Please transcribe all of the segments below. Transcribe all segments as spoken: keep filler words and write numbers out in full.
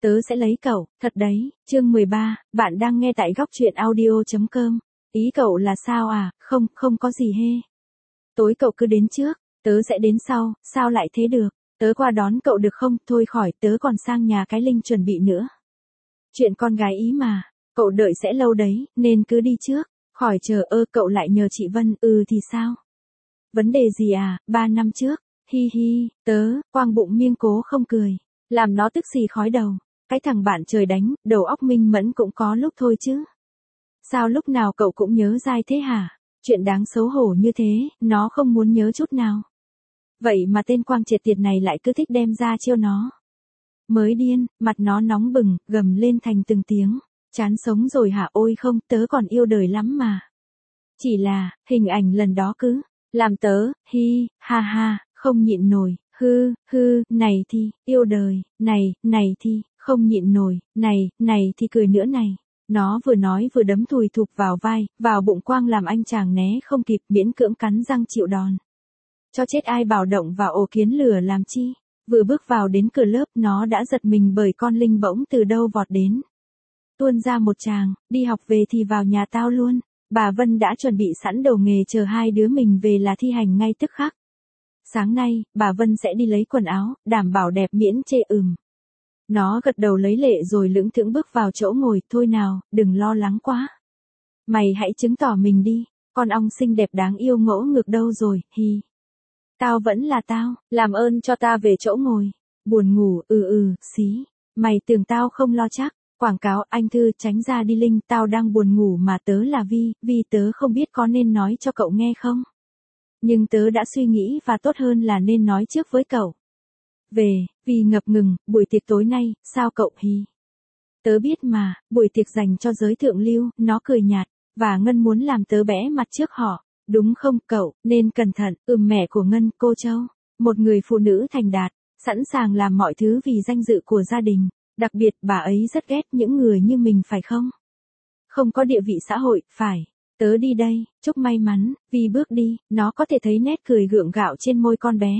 tớ sẽ lấy cậu, thật đấy, chương mười ba, bạn đang nghe tại góc truyện audio chấm com. Ý cậu là sao à, không, không có gì hê. Tối cậu cứ đến trước, tớ sẽ đến sau, sao lại thế được, tớ qua đón cậu được không, thôi khỏi, tớ còn sang nhà cái Linh chuẩn bị nữa. Chuyện con gái ý mà, cậu đợi sẽ lâu đấy, nên cứ đi trước, khỏi chờ ơ cậu lại nhờ chị Vân, ừ thì sao? Vấn đề gì à, ba năm trước, hi hi, tớ, quang bụng miêng cố không cười, làm nó tức xì khói đầu, cái thằng bạn trời đánh, đầu óc minh mẫn cũng có lúc thôi chứ. Sao lúc nào cậu cũng nhớ dai thế hả? Chuyện đáng xấu hổ như thế, nó không muốn nhớ chút nào. Vậy mà tên quang triệt tiệt này lại cứ thích đem ra chiêu nó. Mới điên, mặt nó nóng bừng, gầm lên thành từng tiếng. Chán sống rồi hả, ôi không, tớ còn yêu đời lắm mà. Chỉ là, hình ảnh lần đó cứ, làm tớ, hi, ha ha, không nhịn nổi, hư, hư, này thì, yêu đời, này, này thì, không nhịn nổi, này, này thì cười nữa này. Nó vừa nói vừa đấm thùi thụp vào vai, vào bụng quang làm anh chàng né không kịp, miễn cưỡng cắn răng chịu đòn. Cho chết ai bảo động vào ổ kiến lửa làm chi. Vừa bước vào đến cửa lớp nó đã giật mình bởi con Linh bỗng từ đâu vọt đến. Tuôn ra một tràng, đi học về thì vào nhà tao luôn. Bà Vân đã chuẩn bị sẵn đầu nghề chờ hai đứa mình về là thi hành ngay tức khắc. Sáng nay, bà Vân sẽ đi lấy quần áo, đảm bảo đẹp miễn chê ừm. Nó gật đầu lấy lệ rồi lững thững bước vào chỗ ngồi, thôi nào, đừng lo lắng quá. Mày hãy chứng tỏ mình đi, con ong xinh đẹp đáng yêu ngỗ ngược đâu rồi, hi. Tao vẫn là tao, làm ơn cho ta về chỗ ngồi. Buồn ngủ, ừ ừ, xí. Mày tưởng tao không lo chắc. Quảng cáo, anh Thư tránh ra đi Linh, tao đang buồn ngủ mà tớ là Vi, Vi tớ không biết có nên nói cho cậu nghe không? Nhưng tớ đã suy nghĩ và tốt hơn là nên nói trước với cậu. Về, Vi ngập ngừng, buổi tiệc tối nay, sao cậu hi? Tớ biết mà, buổi tiệc dành cho giới thượng lưu, nó cười nhạt, và Ngân muốn làm tớ bẽ mặt trước họ. Đúng không cậu, nên cẩn thận, ừm mẹ của Ngân, cô Châu. Một người phụ nữ thành đạt, sẵn sàng làm mọi thứ vì danh dự của gia đình. Đặc biệt bà ấy rất ghét những người như mình phải không? Không có địa vị xã hội, phải. Tớ đi đây, chúc may mắn, Vi bước đi, nó có thể thấy nét cười gượng gạo trên môi con bé.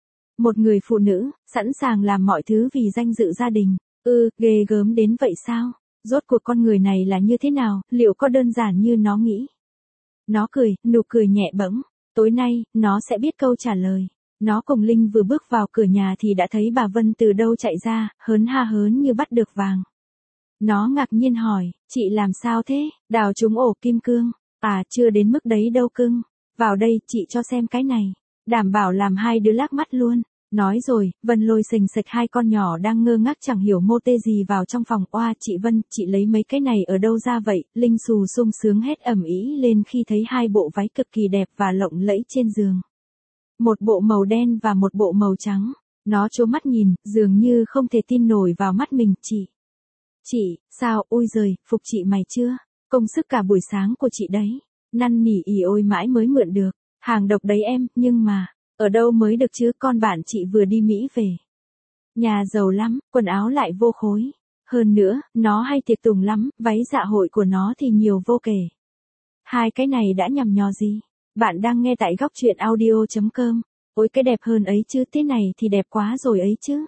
Một người phụ nữ, sẵn sàng làm mọi thứ vì danh dự gia đình. Ừ, ghê gớm đến vậy sao? Rốt cuộc con người này là như thế nào, liệu có đơn giản như nó nghĩ? Nó cười, nụ cười nhẹ bẫng. Tối nay, nó sẽ biết câu trả lời. Nó cùng Linh vừa bước vào cửa nhà thì đã thấy bà Vân từ đâu chạy ra, hớn ha hớn như bắt được vàng. Nó ngạc nhiên hỏi, chị làm sao thế, đào trúng ổ kim cương. À, chưa đến mức đấy đâu cưng. Vào đây, chị cho xem cái này. Đảm bảo làm hai đứa lác mắt luôn. Nói rồi, Vân lôi sình sạch hai con nhỏ đang ngơ ngác chẳng hiểu mô tê gì vào trong phòng. Oa, chị Vân, chị lấy mấy cái này ở đâu ra vậy? Linh xù sung sướng hét ầm ĩ lên khi thấy hai bộ váy cực kỳ đẹp và lộng lẫy trên giường. Một bộ màu đen và một bộ màu trắng. Nó trố mắt nhìn, dường như không thể tin nổi vào mắt mình. Chị, chị, sao, ôi giời, phục chị mày chưa? Công sức cả buổi sáng của chị đấy. Năn nỉ ỉ ôi mãi mới mượn được. Hàng độc đấy em, nhưng mà, ở đâu mới được chứ, con bạn chị vừa đi Mỹ về. Nhà giàu lắm, quần áo lại vô khối. Hơn nữa, nó hay tiệc tùng lắm, váy dạ hội của nó thì nhiều vô kể. Hai cái này đã nhằm nhò gì? Bạn đang nghe tại góc truyện audio chấm com. Ôi cái đẹp hơn ấy chứ, thế này thì đẹp quá rồi ấy chứ.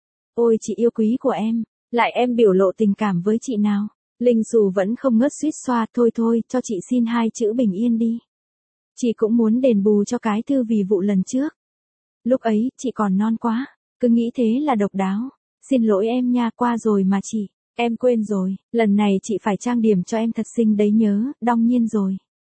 Ôi chị yêu quý của em, lại em biểu lộ tình cảm với chị nào. Linh xù vẫn không ngớt suýt xoa, thôi thôi, cho chị xin hai chữ bình yên đi. Chị cũng muốn đền bù cho cái Thư vì vụ lần trước. Lúc ấy, chị còn non quá, cứ nghĩ thế là độc đáo. Xin lỗi em nha, qua rồi mà chị, em quên rồi, lần này chị phải trang điểm cho em thật xinh đấy nhớ, đong nhiên rồi.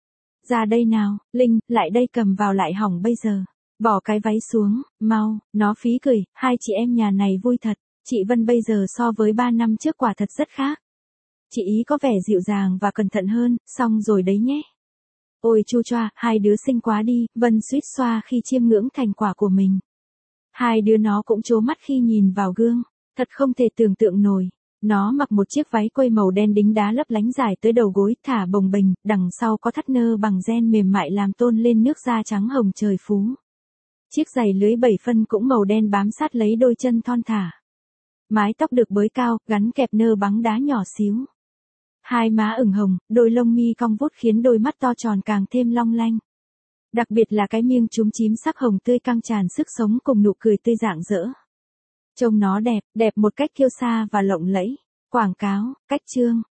Ra đây nào, Linh, lại đây cầm vào lại hỏng bây giờ. Bỏ cái váy xuống, mau, nó phí cười, hai chị em nhà này vui thật. Chị Vân bây giờ so với ba năm trước quả thật rất khác. Chị ý có vẻ dịu dàng và cẩn thận hơn, xong rồi đấy nhé. Ôi chu choa, hai đứa xinh quá đi, Vân suýt xoa khi chiêm ngưỡng thành quả của mình. Hai đứa nó cũng trố mắt khi nhìn vào gương, thật không thể tưởng tượng nổi. Nó mặc một chiếc váy quây màu đen đính đá lấp lánh dài tới đầu gối, thả bồng bềnh, đằng sau có thắt nơ bằng ren mềm mại làm tôn lên nước da trắng hồng trời phú. Chiếc giày lưới bảy phân cũng màu đen bám sát lấy đôi chân thon thả. Mái tóc được bới cao, gắn kẹp nơ bắn đá nhỏ xíu. Hai má ửng hồng, đôi lông mi cong vút khiến đôi mắt to tròn càng thêm long lanh. Đặc biệt là cái miêng chúm chím sắc hồng tươi căng tràn sức sống cùng nụ cười tươi rạng rỡ. Trông nó đẹp, đẹp một cách kiêu sa và lộng lẫy. Quảng cáo, cách chương.